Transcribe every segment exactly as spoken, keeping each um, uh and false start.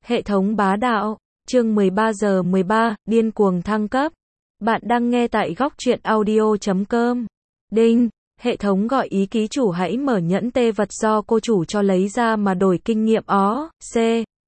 Hệ thống bá đạo, chương mười ba giờ mười ba, điên cuồng thăng cấp. Bạn đang nghe tại góc truyện audio chấm com. Đinh, hệ thống gọi ý ký chủ hãy mở nhẫn tê vật do cô chủ cho lấy ra mà đổi kinh nghiệm ó, C.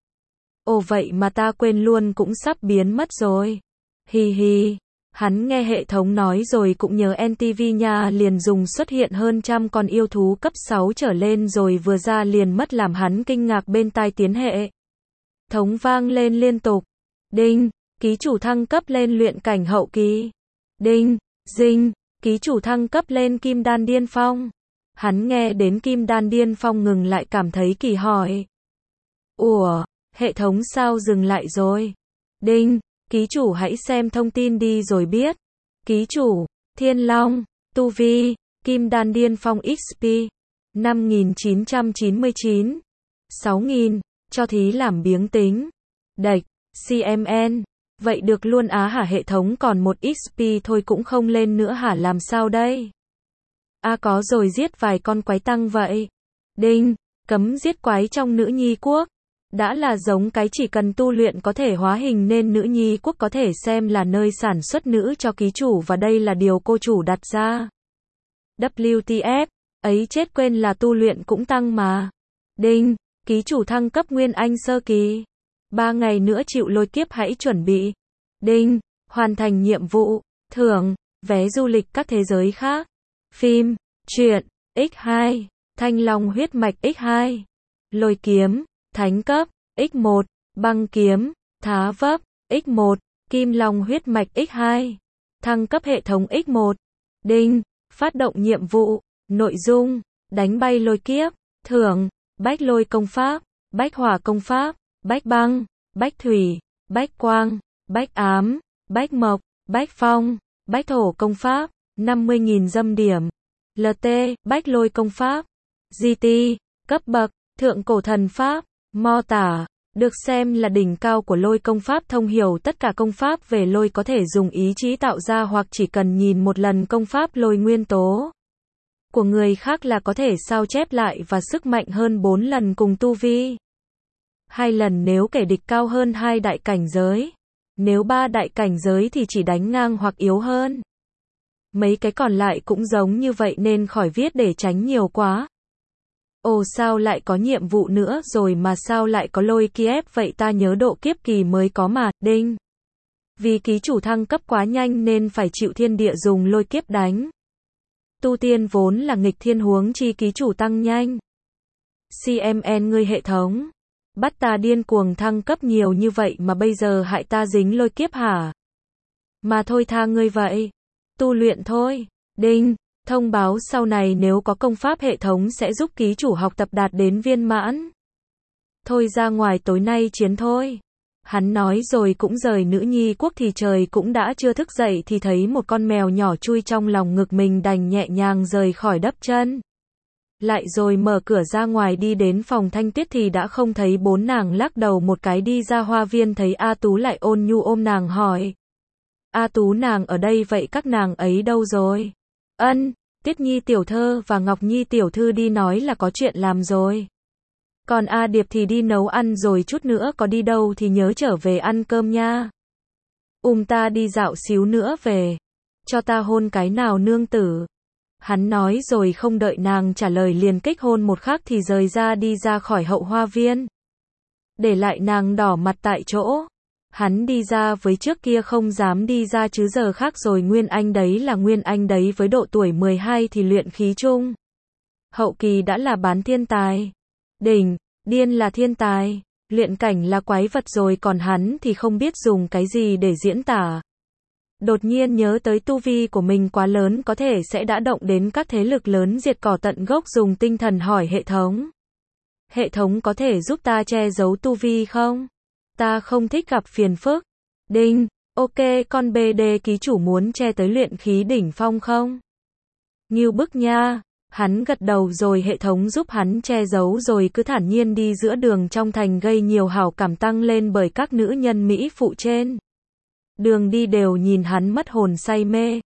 Ồ vậy mà ta quên luôn cũng sắp biến mất rồi. Hi hi. Hắn nghe hệ thống nói rồi cũng nhớ en tê vê nha, liền dùng xuất hiện hơn trăm con yêu thú cấp sáu trở lên rồi vừa ra liền mất làm hắn kinh ngạc bên tai tiến hệ. Thống vang lên liên tục. Đinh, ký chủ thăng cấp lên luyện cảnh hậu kỳ. Đinh, dinh, ký chủ thăng cấp lên kim đan điên phong. Hắn nghe đến kim đan điên phong ngừng lại cảm thấy kỳ hỏi. Ủa, hệ thống sao dừng lại rồi? Đinh, ký chủ hãy xem thông tin đi rồi biết. Ký chủ, Thiên Long, tu vi, kim đan điên phong ích pê, năm nghìn chín trăm chín mươi chín, sáu nghìn, cho thí làm biếng tính. Đạch, xê em en, vậy được luôn á hả, hệ thống còn một ích pê thôi cũng không lên nữa hả, làm sao đây? A à, có rồi, giết vài con quái tăng vậy. Đinh, cấm giết quái trong nữ nhi quốc. Đã là giống cái chỉ cần tu luyện có thể hóa hình nên nữ nhi quốc có thể xem là nơi sản xuất nữ cho ký chủ và đây là điều cô chủ đặt ra. vê kép tê ép, ấy chết quên là tu luyện cũng tăng mà. Đinh, ký chủ thăng cấp nguyên anh sơ kỳ. Ba ngày nữa chịu lôi kiếp hãy chuẩn bị. Đinh, hoàn thành nhiệm vụ, thưởng, vé du lịch các thế giới khác. Phim, truyện, ích hai, Thanh Long huyết mạch ích hai, lôi kiếm, thánh cấp, ích một, băng kiếm, thá vấp, ích một, kim long huyết mạch ích hai, thăng cấp hệ thống ích một. Đinh, phát động nhiệm vụ, nội dung, đánh bay lôi kiếp, thưởng, bách lôi công pháp, bách hỏa công pháp, bách băng, bách thủy, bách quang, bách ám, bách mộc, bách phong, bách thổ công pháp, năm mươi nghìn dâm điểm. lờ tê, bách lôi công pháp, giê tê, cấp bậc, thượng cổ thần pháp, mô tả, được xem là đỉnh cao của lôi công pháp, thông hiểu tất cả công pháp về lôi, có thể dùng ý chí tạo ra hoặc chỉ cần nhìn một lần công pháp lôi nguyên tố của người khác là có thể sao chép lại và sức mạnh hơn bốn lần cùng tu vi. Hai lần nếu kẻ địch cao hơn hai đại cảnh giới. Nếu ba đại cảnh giới thì chỉ đánh ngang hoặc yếu hơn. Mấy cái còn lại cũng giống như vậy nên khỏi viết để tránh nhiều quá. Ồ sao lại có nhiệm vụ nữa rồi mà sao lại có lôi kiếp vậy, ta nhớ độ kiếp kỳ mới có mà. Đinh, vì ký chủ thăng cấp quá nhanh nên phải chịu thiên địa dùng lôi kiếp đánh. Tu tiên vốn là nghịch thiên, huống chi ký chủ tăng nhanh. xê em en ngươi hệ thống, bắt ta điên cuồng thăng cấp nhiều như vậy mà bây giờ hại ta dính lôi kiếp hả? Mà thôi tha ngươi vậy. Tu luyện thôi. Đinh, thông báo sau này nếu có công pháp hệ thống sẽ giúp ký chủ học tập đạt đến viên mãn. Thôi ra ngoài tối nay chiến thôi. Hắn nói rồi cũng rời nữ nhi quốc thì trời cũng đã chưa thức dậy thì thấy một con mèo nhỏ chui trong lòng ngực mình, đành nhẹ nhàng rời khỏi đắp chân. Lại rồi mở cửa ra ngoài đi đến phòng Thanh Tuyết thì đã không thấy bốn nàng, lắc đầu một cái đi ra hoa viên thấy A Tú lại ôn nhu ôm nàng hỏi. A Tú nàng ở đây vậy các nàng ấy đâu rồi? Ân, Tiết Nhi tiểu thơ và Ngọc Nhi tiểu thư đi nói là có chuyện làm rồi. Còn A Điệp thì đi nấu ăn rồi, chút nữa có đi đâu thì nhớ trở về ăn cơm nha. Um ta đi dạo xíu nữa về. Cho ta hôn cái nào nương tử. Hắn nói rồi không đợi nàng trả lời liền kích hôn một khắc thì rời ra đi ra khỏi hậu hoa viên. Để lại nàng đỏ mặt tại chỗ. Hắn đi ra với trước kia không dám đi ra chứ giờ khác rồi, nguyên anh đấy là nguyên anh đấy, với độ tuổi mười hai thì luyện khí trung hậu kỳ đã là bán thiên tài. Đỉnh, điên là thiên tài, luyện cảnh là quái vật rồi, còn hắn thì không biết dùng cái gì để diễn tả. Đột nhiên nhớ tới tu vi của mình quá lớn, có thể sẽ đã động đến các thế lực lớn, diệt cỏ tận gốc, dùng tinh thần hỏi hệ thống. Hệ thống có thể giúp ta che giấu tu vi không? Ta không thích gặp phiền phức. Đinh, ok con bê đê, ký chủ muốn che tới luyện khí đỉnh phong không? Ngưu bức nha. Hắn gật đầu rồi hệ thống giúp hắn che giấu rồi cứ thản nhiên đi giữa đường trong thành, gây nhiều hảo cảm tăng lên bởi các nữ nhân mỹ phụ trên đường đi đều nhìn hắn mất hồn say mê.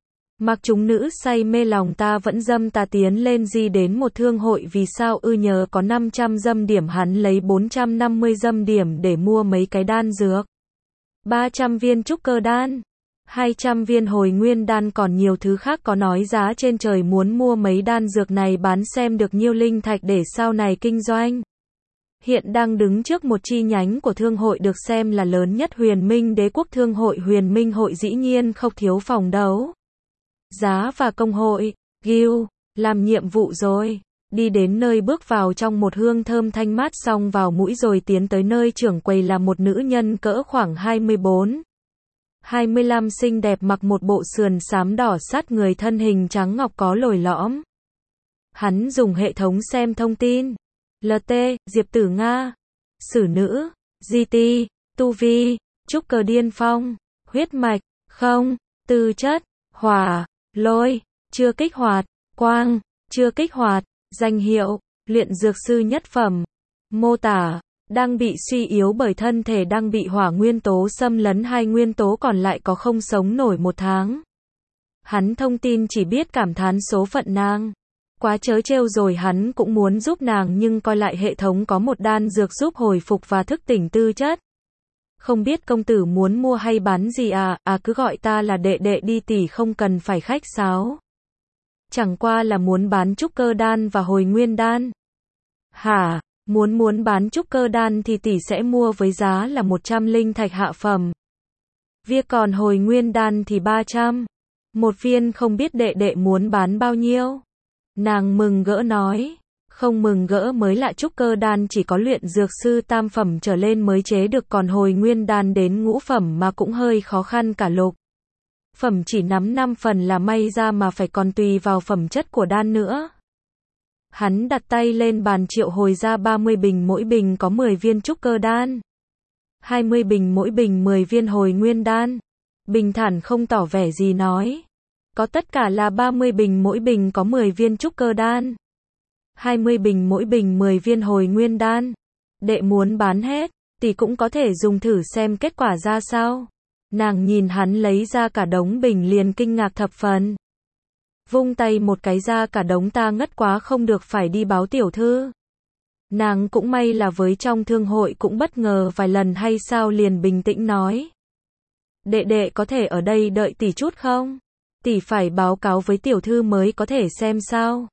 Mặc chúng nữ say mê lòng ta vẫn dâm ta tiến lên di đến một thương hội vì sao ư nhờ có năm trăm dâm điểm hắn lấy bốn trăm năm mươi dâm điểm để mua mấy cái đan dược. ba trăm viên trúc cơ đan. hai trăm viên hồi nguyên đan còn nhiều thứ khác có nói giá trên trời muốn mua mấy đan dược này bán xem được nhiêu linh thạch để sau này kinh doanh. Hiện đang đứng trước một chi nhánh của thương hội được xem là lớn nhất Huyền Minh Đế quốc thương hội Huyền Minh hội dĩ nhiên không thiếu phòng đấu giá và công hội, guild, làm nhiệm vụ rồi. Đi đến nơi bước vào trong một hương thơm thanh mát xong vào mũi rồi tiến tới nơi trưởng quầy là một nữ nhân cỡ khoảng hai mươi bốn, hai mươi lăm xinh đẹp mặc một bộ sườn xám đỏ sát người thân hình trắng ngọc có lồi lõm. Hắn dùng hệ thống xem thông tin. lờ tê, Diệp Tử Nga. Sử nữ, giê tê, tu vi, trúc cơ điên phong, huyết mạch, không, tư chất, hỏa, lôi, chưa kích hoạt, quang, chưa kích hoạt, danh hiệu, luyện dược sư nhất phẩm. Mô tả, đang bị suy yếu bởi thân thể đang bị hỏa nguyên tố xâm lấn hai nguyên tố còn lại có không sống nổi một tháng. Hắn thông tin chỉ biết cảm thán số phận nàng. Quá trớ trêu rồi hắn cũng muốn giúp nàng nhưng coi lại hệ thống có một đan dược giúp hồi phục và thức tỉnh tư chất. Không biết công tử muốn mua hay bán gì à, à cứ gọi ta là đệ đệ đi tỷ không cần phải khách sáo. Chẳng qua là muốn bán trúc cơ đan và hồi nguyên đan. Hả, muốn muốn bán trúc cơ đan thì tỷ sẽ mua với giá là một trăm linh thạch hạ phẩm. Việc còn hồi nguyên đan thì ba trăm. Một viên không biết đệ đệ muốn bán bao nhiêu. Nàng mừng gỡ nói. Không mừng gỡ mới lạ trúc cơ đan chỉ có luyện dược sư tam phẩm trở lên mới chế được còn hồi nguyên đan đến ngũ phẩm mà cũng hơi khó khăn cả lục. Phẩm chỉ nắm năm phần là may ra mà phải còn tùy vào phẩm chất của đan nữa. Hắn đặt tay lên bàn triệu hồi ra ba mươi bình mỗi bình có mười viên trúc cơ đan. hai mươi bình mỗi bình mười viên hồi nguyên đan. Bình thản không tỏ vẻ gì nói. Có tất cả là ba mươi bình mỗi bình có mười viên trúc cơ đan. hai mươi bình mỗi bình mười viên hồi nguyên đan. Đệ muốn bán hết, tỷ cũng có thể dùng thử xem kết quả ra sao. Nàng nhìn hắn lấy ra cả đống bình liền kinh ngạc thập phần. Vung tay một cái ra cả đống ta ngất quá không được phải đi báo tiểu thư. Nàng cũng may là với trong thương hội cũng bất ngờ vài lần hay sao liền bình tĩnh nói. Đệ đệ có thể ở đây đợi tỷ chút không? Tỷ phải báo cáo với tiểu thư mới có thể xem sao.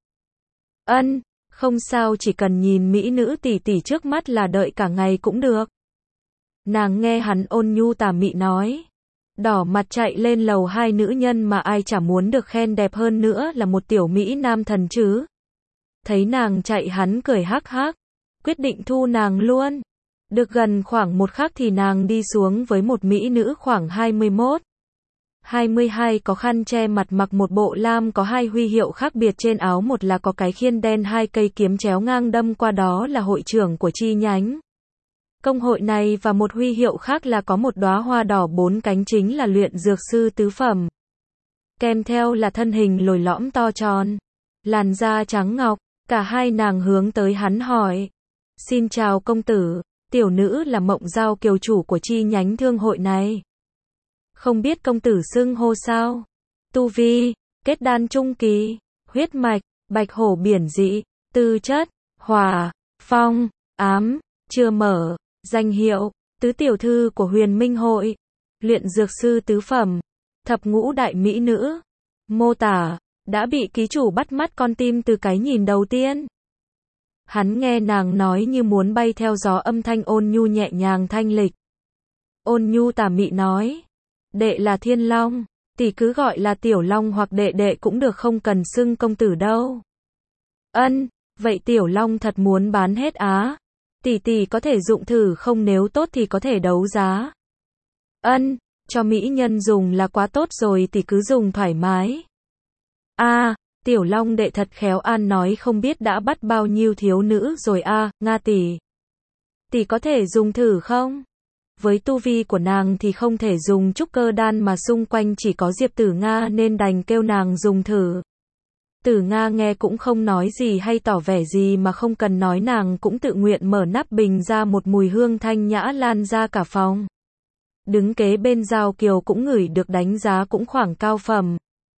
Ân, không sao chỉ cần nhìn mỹ nữ tỷ tỷ trước mắt là đợi cả ngày cũng được. Nàng nghe hắn ôn nhu tà mị nói. Đỏ mặt chạy lên lầu hai nữ nhân mà ai chả muốn được khen đẹp hơn nữa là một tiểu mỹ nam thần chứ. Thấy nàng chạy hắn cười hắc hắc. Quyết định thu nàng luôn. Được gần khoảng một khắc thì nàng đi xuống với một mỹ nữ khoảng hai mươi mốt, hai mươi hai có khăn che mặt mặc một bộ lam có hai huy hiệu khác biệt trên áo, một là có cái khiên đen hai cây kiếm chéo ngang đâm qua đó là hội trưởng của chi nhánh công hội này và một huy hiệu khác là có một đóa hoa đỏ bốn cánh chính là luyện dược sư tứ phẩm. Kèm theo là thân hình lồi lõm to tròn, làn da trắng ngọc, cả hai nàng hướng tới hắn hỏi. Xin chào công tử, tiểu nữ là Mộng Giao Kiều chủ của chi nhánh thương hội này. Không biết công tử xưng hô sao? Tu vi, kết đan trung kỳ, huyết mạch, bạch hổ biển dị, tư chất, hỏa, phong, ám, chưa mở, danh hiệu, tứ tiểu thư của Huyền Minh hội, luyện dược sư tứ phẩm, thập ngũ đại mỹ nữ. Mô tả, đã bị ký chủ bắt mắt con tim từ cái nhìn đầu tiên. Hắn nghe nàng nói như muốn bay theo gió, âm thanh ôn nhu nhẹ nhàng thanh lịch. Ôn nhu tà mị nói. Đệ là Thiên Long, tỷ cứ gọi là Tiểu Long hoặc đệ đệ cũng được, không cần xưng công tử đâu. Ân, vậy Tiểu Long thật muốn bán hết á? Tỷ tỷ có thể dụng thử không, nếu tốt thì có thể đấu giá. Ân, cho mỹ nhân dùng là quá tốt rồi, tỷ cứ dùng thoải mái. A, à, Tiểu Long đệ thật khéo an nói, không biết đã bắt bao nhiêu thiếu nữ rồi a, à, Nga tỷ. Tỷ có thể dùng thử không? Với tu vi của nàng thì không thể dùng trúc cơ đan mà xung quanh chỉ có Diệp Tử Nga nên đành kêu nàng dùng thử. Tử Nga nghe cũng không nói gì hay tỏ vẻ gì mà không cần nói, nàng cũng tự nguyện mở nắp bình ra, một mùi hương thanh nhã lan ra cả phòng. Đứng kế bên Giao Kiều cũng ngửi được, đánh giá cũng khoảng cao phẩm.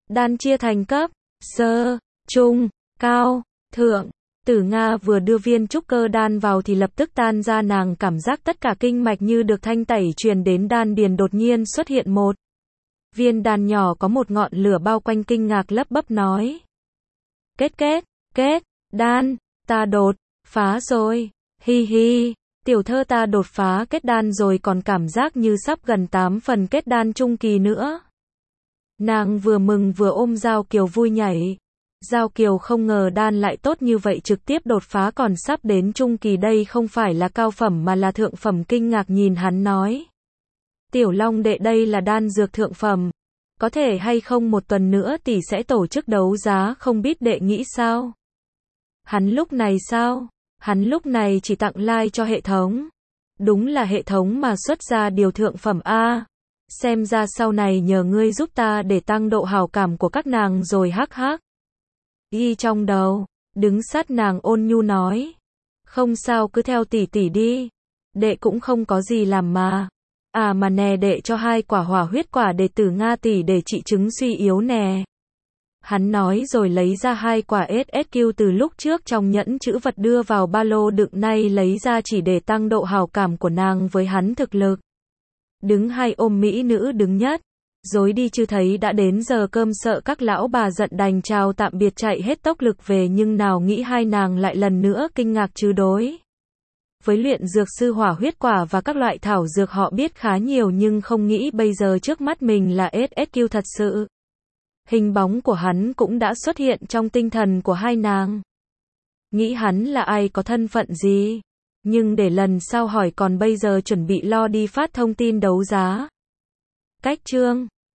Đan chia thành cấp sơ, trung, cao, thượng. Tử Nga vừa đưa viên trúc cơ đan vào thì lập tức tan ra, nàng cảm giác tất cả kinh mạch như được thanh tẩy truyền đến đan điền, đột nhiên xuất hiện một viên đan nhỏ có một ngọn lửa bao quanh, kinh ngạc lấp bấp nói. Kết kết, kết, đan, ta đột phá rồi, hi hi, tiểu thơ ta đột phá kết đan rồi, còn cảm giác như sắp gần tám phần kết đan trung kỳ nữa. Nàng vừa mừng vừa ôm Giao Kiều vui nhảy. Giao Kiều không ngờ đan lại tốt như vậy, trực tiếp đột phá còn sắp đến trung kỳ, đây không phải là cao phẩm mà là thượng phẩm, kinh ngạc nhìn hắn nói. Tiểu Long đệ, đây là đan dược thượng phẩm. Có thể hay không một tuần nữa tỷ sẽ tổ chức đấu giá, không biết đệ nghĩ sao? Hắn lúc này sao? Hắn lúc này chỉ tặng like cho hệ thống. Đúng là hệ thống mà xuất ra điều thượng phẩm a. Xem ra sau này nhờ ngươi giúp ta để tăng độ hảo cảm của các nàng rồi, hắc hắc. Y trong đầu, đứng sát nàng ôn nhu nói. Không sao, cứ theo tỷ tỷ đi. Đệ cũng không có gì làm mà. À mà nè, đệ cho hai quả hỏa huyết quả để Tử Nga tỷ để trị chứng suy yếu nè. Hắn nói rồi lấy ra hai quả ét ét quy từ lúc trước trong nhẫn chữ vật đưa vào ba lô đựng, nay lấy ra chỉ để tăng độ hảo cảm của nàng với hắn thực lực. Đứng hai ôm mỹ nữ đứng nhất. Dối đi chứ thấy đã đến giờ cơm, sợ các lão bà giận đành chào tạm biệt chạy hết tốc lực về, nhưng nào nghĩ hai nàng lại lần nữa kinh ngạc chứ đối. Với luyện dược sư hỏa huyết quả và các loại thảo dược họ biết khá nhiều, nhưng không nghĩ bây giờ trước mắt mình là ét ét quy thật sự. Hình bóng của hắn cũng đã xuất hiện trong tinh thần của hai nàng. Nghĩ hắn là ai, có thân phận gì. Nhưng để lần sau hỏi, còn bây giờ chuẩn bị lo đi phát thông tin đấu giá. Cách chương